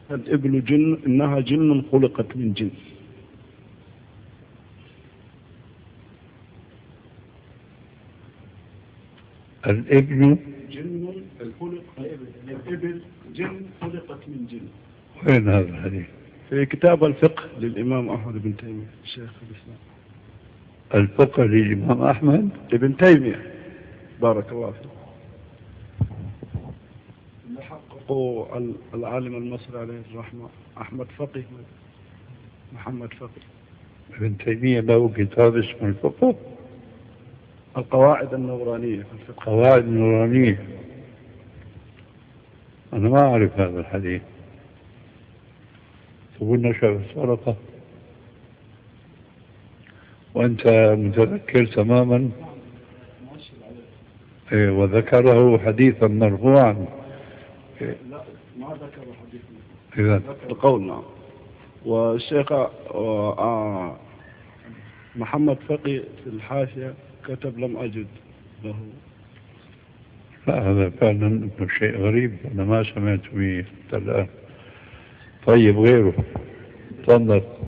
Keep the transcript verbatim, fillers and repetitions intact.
الإبل جن، إنها جن خلقت من جن. الإبل جن الخلق، الإبل جن خلقت من جن. وين هذا الحديث؟ في كتاب الفقه للإمام أحمد بن تيمية الشيخ الإسلام. الفقه للإمام أحمد ابن تيمية بارك الله فيك، اللي حققوا العالم المصري عليه الرحمة أحمد فقيه، محمد فقيه. ابن تيمية له كتاب اسمه الفقه، القواعد النورانية في الفقه. قواعد النورانية. أنا ما أعرف هذا الحديث. تقول نشأ السرقة وأنت متذكر تماما. إيه، وذكره حديثا مرفوعا. إيه. لا ما ذكر حديث إذا ذكر قول. نعم. والشيخ آه محمد فقي في الحاشية كتب لم أجد له. لا هذا فعلا شيء غريب، أنا ما سمعت به حتى الآن. طيب غيره تفضل.